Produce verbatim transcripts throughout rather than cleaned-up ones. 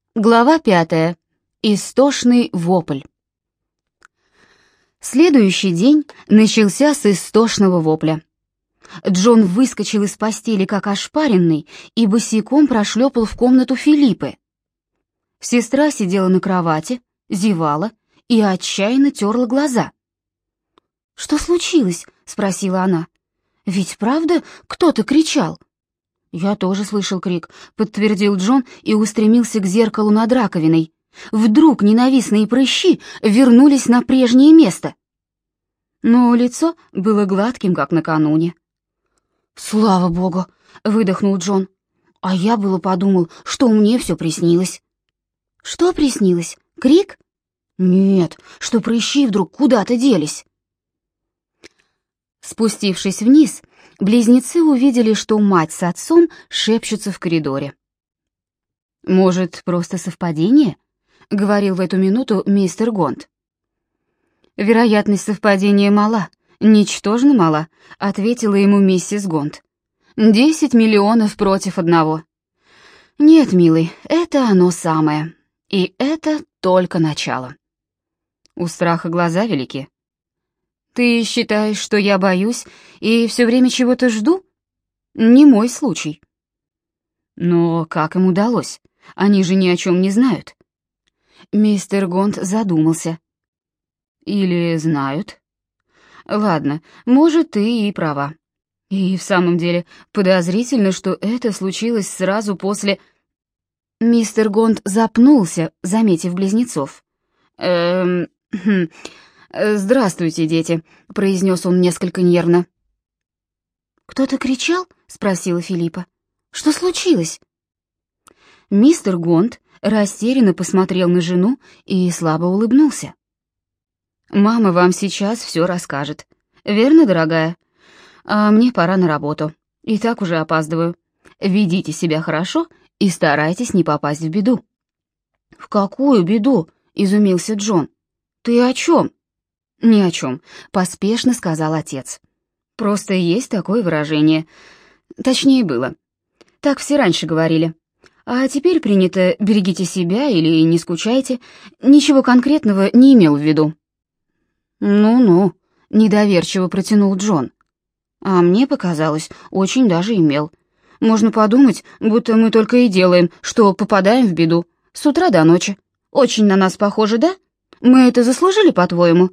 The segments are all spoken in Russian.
Глава пятая. Истошный вопль. Следующий день начался с истошного вопля. Джон выскочил из постели как ошпаренный и босиком прошлепал в комнату Филиппы. Сестра сидела на кровати, зевала и отчаянно терла глаза. «Что случилось?» — спросила она. «Ведь правда кто-то кричал?» «Я тоже слышал крик», — подтвердил Джон и устремился к зеркалу над раковиной. Вдруг ненавистные прыщи вернулись на прежнее место. Но лицо было гладким, как накануне. «Слава богу!» — выдохнул Джон. «А я было подумал, что мне все приснилось». «Что приснилось? Крик?» «Нет, что прыщи вдруг куда-то делись». Спустившись вниз, близнецы увидели, что мать с отцом шепчутся в коридоре. «Может, просто совпадение?» — говорил в эту минуту мистер Гонт. «Вероятность совпадения мала, ничтожно мала», — ответила ему миссис Гонт. «Десять миллионов против одного». «Нет, милый, это оно самое. И это только начало». У страха глаза велики. «Ты считаешь, что я боюсь и все время чего-то жду? Не мой случай». «Но как им удалось? Они же ни о чем не знают». Мистер Гонт задумался. «Или знают? Ладно, может, ты и права. И в самом деле подозрительно, что это случилось сразу после...» Мистер Гонт запнулся, заметив близнецов. «Эм... Хм, «Здравствуйте, дети», — произнес он несколько нервно. «Кто-то кричал?» — спросила Филиппа. «Что случилось?» Мистер Гонт растерянно посмотрел на жену и слабо улыбнулся. «Мама вам сейчас все расскажет. Верно, дорогая? А мне пора на работу. И так уже опаздываю. Ведите себя хорошо и старайтесь не попасть в беду». «В какую беду?» — изумился Джон. «Ты о чем?» «Ни о чем», — поспешно сказал отец. «Просто есть такое выражение. Точнее, было. Так все раньше говорили. А теперь принято «берегите себя» или «не скучайте». Ничего конкретного не имел в виду». «Ну-ну», — недоверчиво протянул Джон. «А мне показалось, очень даже имел. Можно подумать, будто мы только и делаем, что попадаем в беду. С утра до ночи. Очень на нас похоже, да? Мы это заслужили, по-твоему?»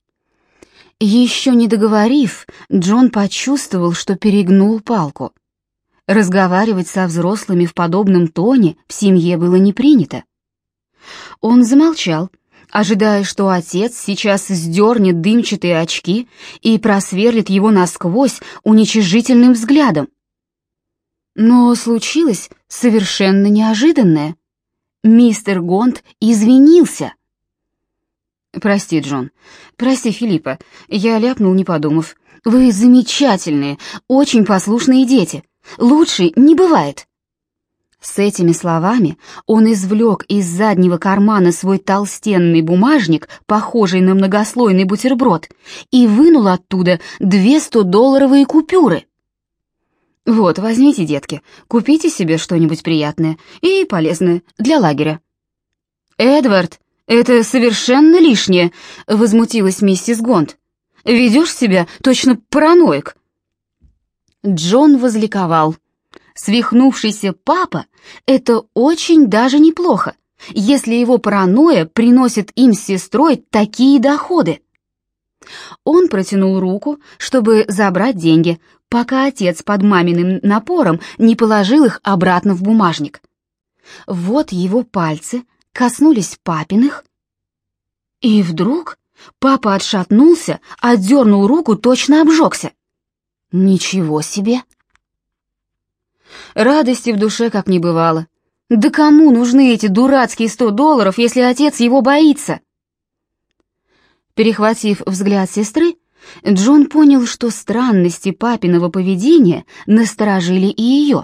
Еще не договорив, Джон почувствовал, что перегнул палку. Разговаривать со взрослыми в подобном тоне в семье было не принято. Он замолчал, ожидая, что отец сейчас сдернет дымчатые очки и просверлит его насквозь уничижительным взглядом. Но случилось совершенно неожиданное. Мистер Гонт извинился. «Прости, Джон. Прости, Филиппа. Я ляпнул, не подумав. Вы замечательные, очень послушные дети. Лучше не бывает». С этими словами он извлек из заднего кармана свой толстенный бумажник, похожий на многослойный бутерброд, и вынул оттуда две стодолларовые купюры. «Вот, возьмите, детки, купите себе что-нибудь приятное и полезное для лагеря». «Эдвард, это совершенно лишнее», — возмутилась миссис Гонт. «Ведешь себя точно параноик». Джон возликовал. Свихнувшийся папа — это очень даже неплохо, если его паранойя приносит им с сестрой такие доходы. Он протянул руку, чтобы забрать деньги, пока отец под маминым напором не положил их обратно в бумажник. Вот его пальцы коснулись папиных, и вдруг папа отшатнулся, отдернул руку, точно обжегся. Ничего себе! Радости в душе как не бывало. Да кому нужны эти дурацкие сто долларов, если отец его боится? Перехватив взгляд сестры, Джон понял, что странности папиного поведения насторожили и ее.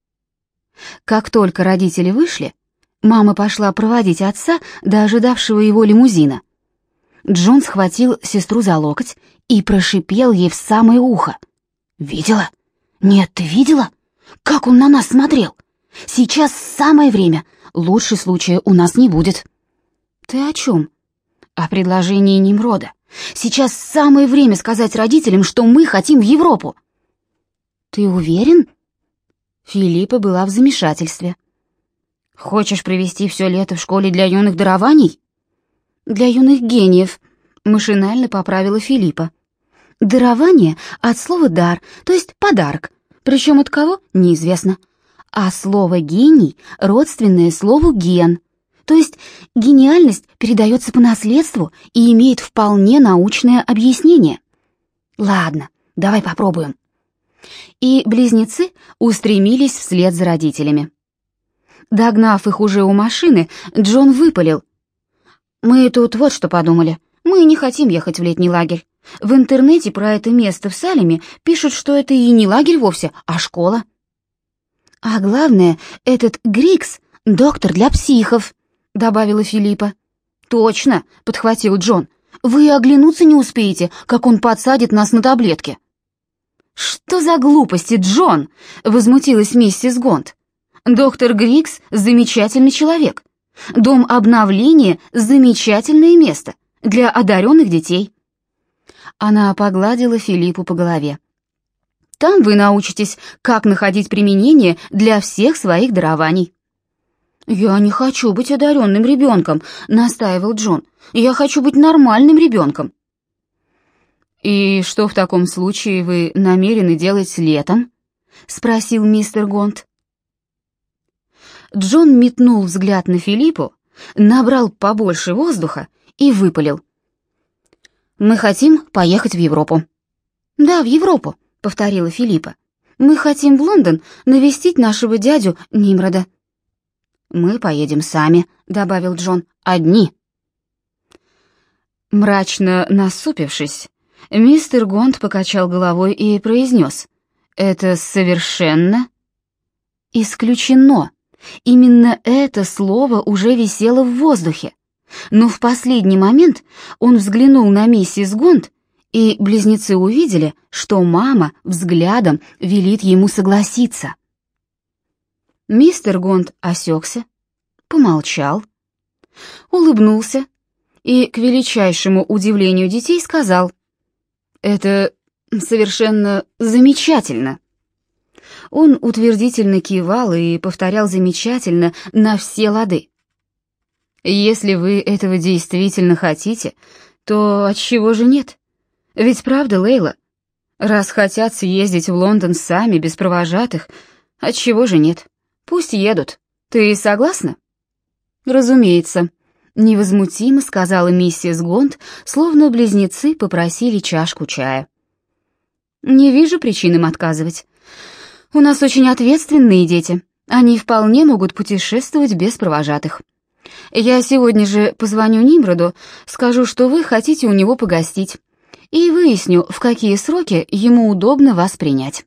Как только родители вышли, мама пошла проводить отца до ожидавшего его лимузина. Джон схватил сестру за локоть и прошипел ей в самое ухо. «Видела? Нет, ты видела? Как он на нас смотрел? Сейчас самое время. Лучше случая у нас не будет». «Ты о чем?» «О предложении Нимрода. Сейчас самое время сказать родителям, что мы хотим в Европу». «Ты уверен?» Филиппа была в замешательстве. «Хочешь провести все лето в школе для юных дарований?» «Для юных гениев», — машинально поправила Филиппа. «Дарование от слова «дар», то есть подарок, причем от кого — неизвестно. А слово «гений» родственное слову «ген», то есть гениальность передается по наследству и имеет вполне научное объяснение. Ладно, давай попробуем». И близнецы устремились вслед за родителями. Догнав их уже у машины, Джон выпалил: «Мы тут вот что подумали. Мы не хотим ехать в летний лагерь. В интернете про это место в Салеме пишут, что это и не лагерь вовсе, а школа. А главное, этот Грикс — доктор для психов», — добавила Филиппа. «Точно», — подхватил Джон. «Вы оглянуться не успеете, как он подсадит нас на таблетки». «Что за глупости, Джон?» — возмутилась миссис Гонт. «Доктор Грикс — замечательный человек. Дом обновления — замечательное место для одаренных детей». Она погладила Филиппу по голове. «Там вы научитесь, как находить применение для всех своих дарований». «Я не хочу быть одаренным ребенком», — настаивал Джон. «Я хочу быть нормальным ребенком». «И что в таком случае вы намерены делать летом?» — спросил мистер Гонт. Джон метнул взгляд на Филиппу, набрал побольше воздуха и выпалил: «Мы хотим поехать в Европу». «Да, в Европу», — повторила Филиппа. «Мы хотим в Лондон навестить нашего дядю Нимрода». «Мы поедем сами», — добавил Джон, — «одни». Мрачно насупившись, мистер Гонт покачал головой и произнес: «Это совершенно исключено». Именно это слово уже висело в воздухе. Но в последний момент он взглянул на миссис Гонт, и близнецы увидели, что мама взглядом велит ему согласиться. Мистер Гонт осекся, помолчал, улыбнулся и, к величайшему удивлению детей, сказал: «Это совершенно замечательно». Он утвердительно кивал и повторял «замечательно» на все лады. «Если вы этого действительно хотите, то отчего же нет? Ведь правда, Лейла? Раз хотят съездить в Лондон сами, без провожатых, отчего же нет? Пусть едут. Ты согласна?» «Разумеется», — невозмутимо сказала миссис Гонт, словно близнецы попросили чашку чая. «Не вижу причин им отказывать. У нас очень ответственные дети. Они вполне могут путешествовать без провожатых. Я сегодня же позвоню Нимроду, скажу, что вы хотите у него погостить, и выясню, в какие сроки ему удобно вас принять.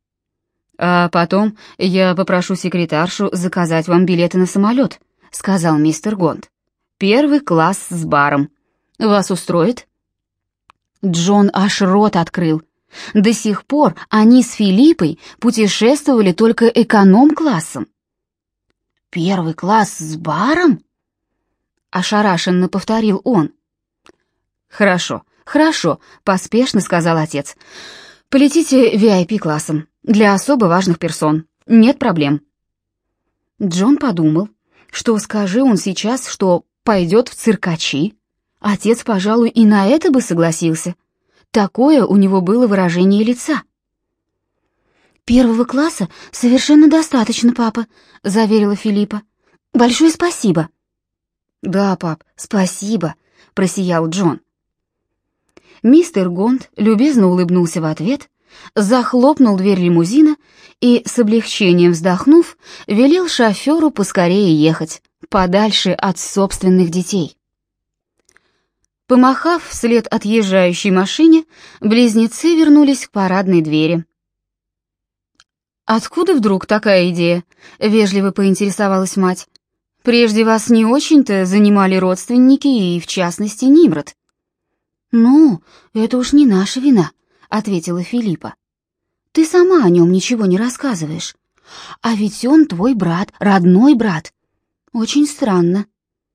А потом я попрошу секретаршу заказать вам билеты на самолет», — сказал мистер Гонт. «Первый класс с баром. Вас устроит?» Джон аж рот открыл. До сих пор они с Филиппой путешествовали только эконом-классом. «Первый класс с баром?» — ошарашенно повторил он. «Хорошо, хорошо», — поспешно сказал отец. «Полетите ви ай пи-классом, для особо важных персон. Нет проблем». Джон подумал, что скажи он сейчас, что пойдет в циркачи, отец, пожалуй, и на это бы согласился. Такое у него было выражение лица. «Первого класса совершенно достаточно, папа», — заверила Филиппа. «Большое спасибо». «Да, пап, спасибо», — просиял Джон. Мистер Гонт любезно улыбнулся в ответ, захлопнул дверь лимузина и, с облегчением вздохнув, велел шоферу поскорее ехать, подальше от собственных детей. Помахав вслед отъезжающей машине, близнецы вернулись к парадной двери. «Откуда вдруг такая идея?» — вежливо поинтересовалась мать. «Прежде вас не очень-то занимали родственники и, в частности, Нимрод». «Ну, это уж не наша вина», — ответила Филиппа. «Ты сама о нем ничего не рассказываешь. А ведь он твой брат, родной брат. Очень странно.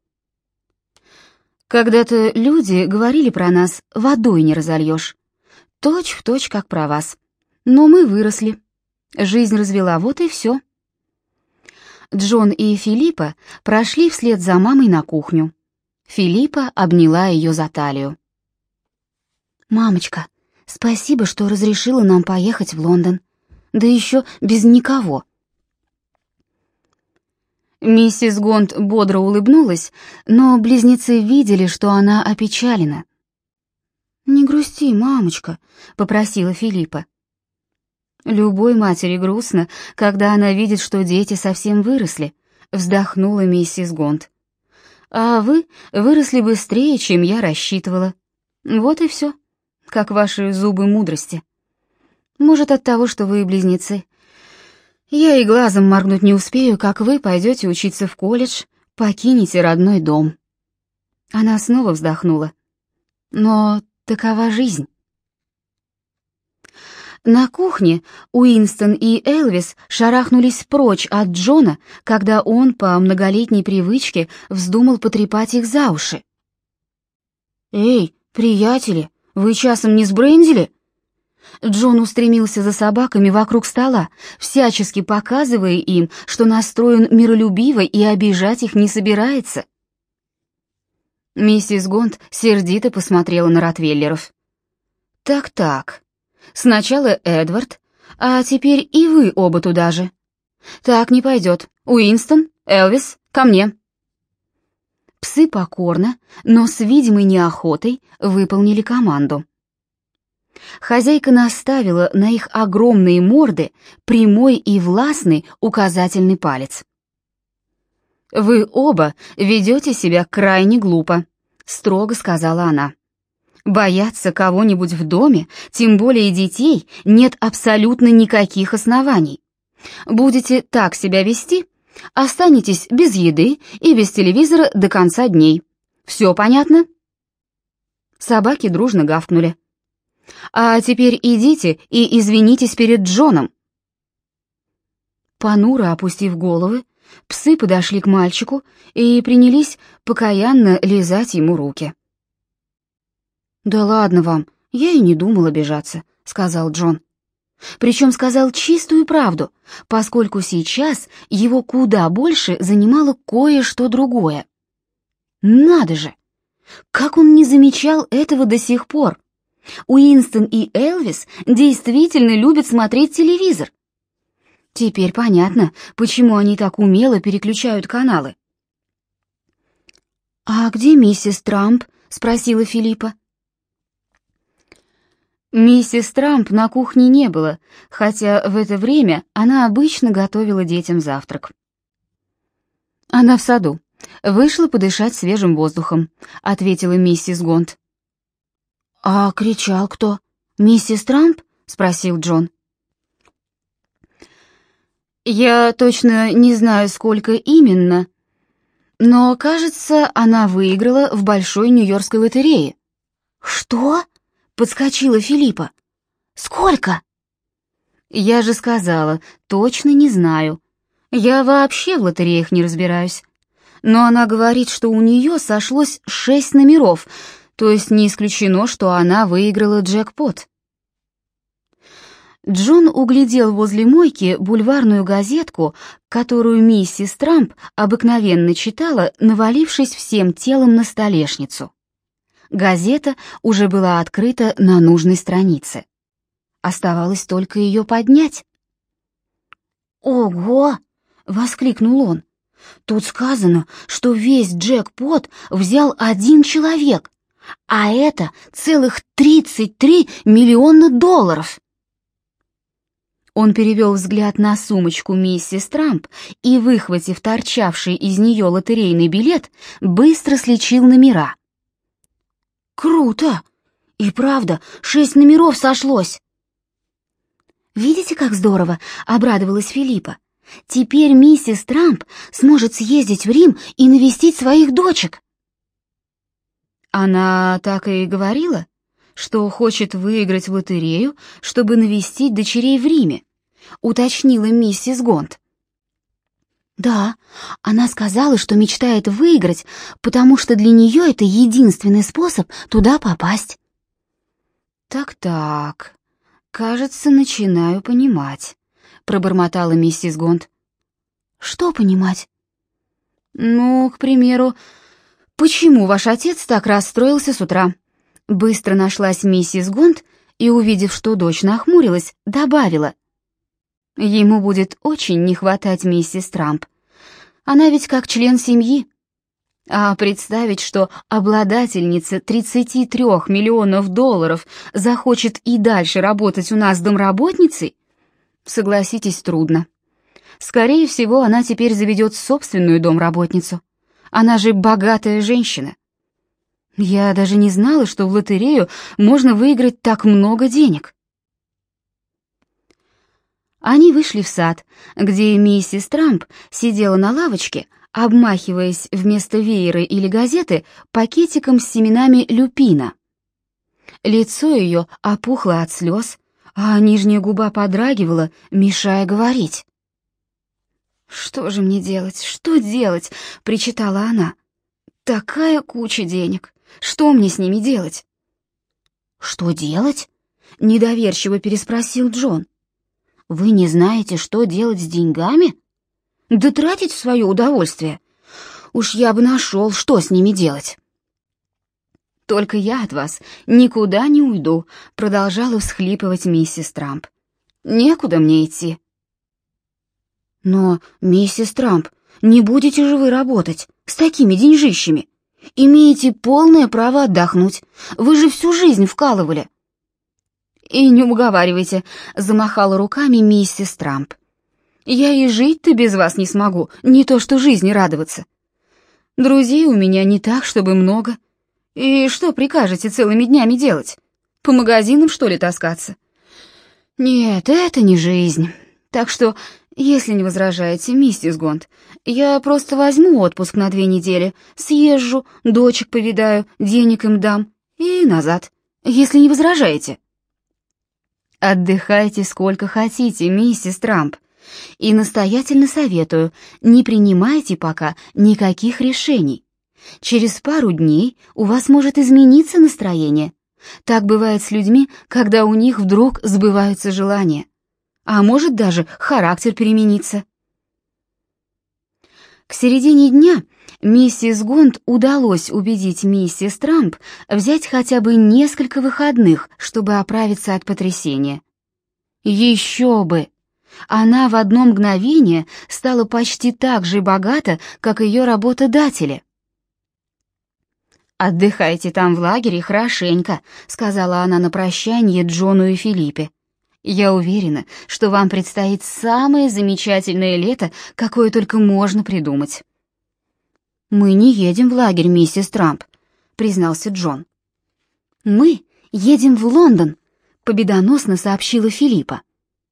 Когда-то люди говорили про нас: водой не разольешь. Точь в точь, как про вас. Но мы выросли. Жизнь развела, вот и все. Джон и Филиппа прошли вслед за мамой на кухню. Филиппа обняла ее за талию. «Мамочка, спасибо, что разрешила нам поехать в Лондон. Да еще без никого». Миссис Гонт бодро улыбнулась, но близнецы видели, что она опечалена. «Не грусти, мамочка», — попросила Филиппа. «Любой матери грустно, когда она видит, что дети совсем выросли», — вздохнула миссис Гонт. «А вы выросли быстрее, чем я рассчитывала. Вот и все, как ваши зубы мудрости. Может, от того, что вы близнецы. Я и глазом моргнуть не успею, как вы пойдете учиться в колледж, покинете родной дом». Она снова вздохнула. «Но такова жизнь». На кухне Уинстон и Элвис шарахнулись прочь от Джона, когда он по многолетней привычке вздумал потрепать их за уши. «Эй, приятели, вы часом не сбрендили?» Джон устремился за собаками вокруг стола, всячески показывая им, что настроен миролюбиво и обижать их не собирается. Миссис Гонт сердито посмотрела на ротвейлеров. «Так-так, сначала Эдвард, а теперь и вы оба туда же. Так не пойдет. Уинстон, Элвис, ко мне». Псы покорно, но с видимой неохотой выполнили команду. Хозяйка наставила на их огромные морды прямой и властный указательный палец. «Вы оба ведете себя крайне глупо», — строго сказала она. «Бояться кого-нибудь в доме, тем более детей, нет абсолютно никаких оснований. Будете так себя вести, останетесь без еды и без телевизора до конца дней. Все понятно?» Собаки дружно гавкнули. «А теперь идите и извинитесь перед Джоном». Понуро опустив головы, псы подошли к мальчику и принялись покаянно лизать ему руки. «Да ладно вам, я и не думал обижаться», — сказал Джон. Причем сказал чистую правду, поскольку сейчас его куда больше занимало кое-что другое. Надо же! Как он не замечал этого до сих пор? Уинстон и Элвис действительно любят смотреть телевизор. Теперь понятно, почему они так умело переключают каналы. «А где миссис Трамп?» — спросила Филиппа. Миссис Трамп на кухне не было, хотя в это время она обычно готовила детям завтрак. «Она в саду. Вышла подышать свежим воздухом», — ответила миссис Гонт. «А кричал кто? Миссис Трамп?» — спросил Джон. «Я точно не знаю, сколько именно, но, кажется, она выиграла в большой нью-йоркской лотерее». «Что?» — подскочила Филиппа. «Сколько?» «Я же сказала, точно не знаю. Я вообще в лотереях не разбираюсь. Но она говорит, что у нее сошлось шесть номеров, то есть не исключено, что она выиграла джекпот». Джон углядел возле мойки бульварную газетку, которую миссис Трамп обыкновенно читала, навалившись всем телом на столешницу. Газета уже была открыта на нужной странице. Оставалось только ее поднять. «Ого!» — воскликнул он. «Тут сказано, что весь джекпот взял один человек, а это целых тридцать три миллиона долларов!» Он перевел взгляд на сумочку миссис Трамп и, выхватив торчавший из нее лотерейный билет, быстро сличил номера. «Круто! И правда, шесть номеров сошлось!» «Видите, как здорово?» — обрадовалась Филиппа. «Теперь миссис Трамп сможет съездить в Рим и навестить своих дочек». Она так и говорила, что хочет выиграть в лотерею, чтобы навестить дочерей в Риме, — уточнила миссис Гонт. «Да, она сказала, что мечтает выиграть, потому что для нее это единственный способ туда попасть». «Так-так, кажется, начинаю понимать», — пробормотала миссис Гонт. «Что понимать?» «Ну, к примеру, почему ваш отец так расстроился с утра?» Быстро нашлась миссис Гонт и, увидев, что дочь нахмурилась, добавила: «Ему будет очень не хватать миссис Трамп. Она ведь как член семьи. А представить, что обладательница тридцати трёх миллионов долларов захочет и дальше работать у нас домработницей, согласитесь, трудно. Скорее всего, она теперь заведет собственную домработницу. Она же богатая женщина. Я даже не знала, что в лотерею можно выиграть так много денег». Они вышли в сад, где миссис Трамп сидела на лавочке, обмахиваясь вместо веера или газеты пакетиком с семенами люпина. Лицо ее опухло от слез, а нижняя губа подрагивала, мешая говорить. «Что же мне делать? Что делать?» — причитала она. «Такая куча денег. Что мне с ними делать?» «Что делать?» — недоверчиво переспросил Джон. «Вы не знаете, что делать с деньгами? Да тратить в свое удовольствие. Уж я бы нашел, что с ними делать». «Только я от вас никуда не уйду», — продолжала всхлипывать миссис Трамп. «Некуда мне идти». «Но, миссис Трамп, не будете же вы работать с такими деньжищами? Имеете полное право отдохнуть. Вы же всю жизнь вкалывали». «И не уговаривайте», — замахала руками миссис Трамп. «Я и жить-то без вас не смогу, не то что жизни радоваться. Друзей у меня не так, чтобы много. И что прикажете целыми днями делать? По магазинам, что ли, таскаться? Нет, это не жизнь. Так что, если не возражаете, миссис Гонт, я просто возьму отпуск на две недели, съезжу, дочек повидаю, денег им дам и назад, если не возражаете». «Отдыхайте сколько хотите, миссис Трамп, и настоятельно советую, не принимайте пока никаких решений. Через пару дней у вас может измениться настроение. Так бывает с людьми, когда у них вдруг сбываются желания. А может даже характер перемениться». К середине дня миссис Гонт удалось убедить миссис Трамп взять хотя бы несколько выходных, чтобы оправиться от потрясения. Еще бы! Она в одно мгновение стала почти так же богата, как ее работодатели. «Отдыхайте там в лагере хорошенько», — сказала она на прощание Джону и Филиппе. «Я уверена, что вам предстоит самое замечательное лето, какое только можно придумать». «Мы не едем в лагерь, миссис Трамп», — признался Джон. «Мы едем в Лондон», — победоносно сообщила Филиппа.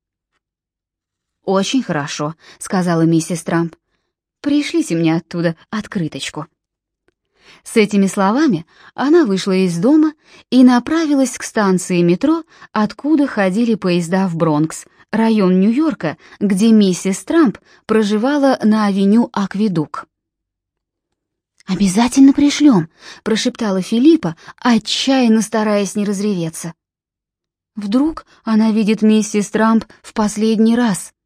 «Очень хорошо», — сказала миссис Трамп. «Пришлите мне оттуда открыточку». С этими словами она вышла из дома и направилась к станции метро, откуда ходили поезда в Бронкс, район Нью-Йорка, где миссис Трамп проживала на авеню Акведук. «Обязательно пришлем», — прошептала Филиппа, отчаянно стараясь не разреветься. Вдруг она видит миссис Трамп в последний раз.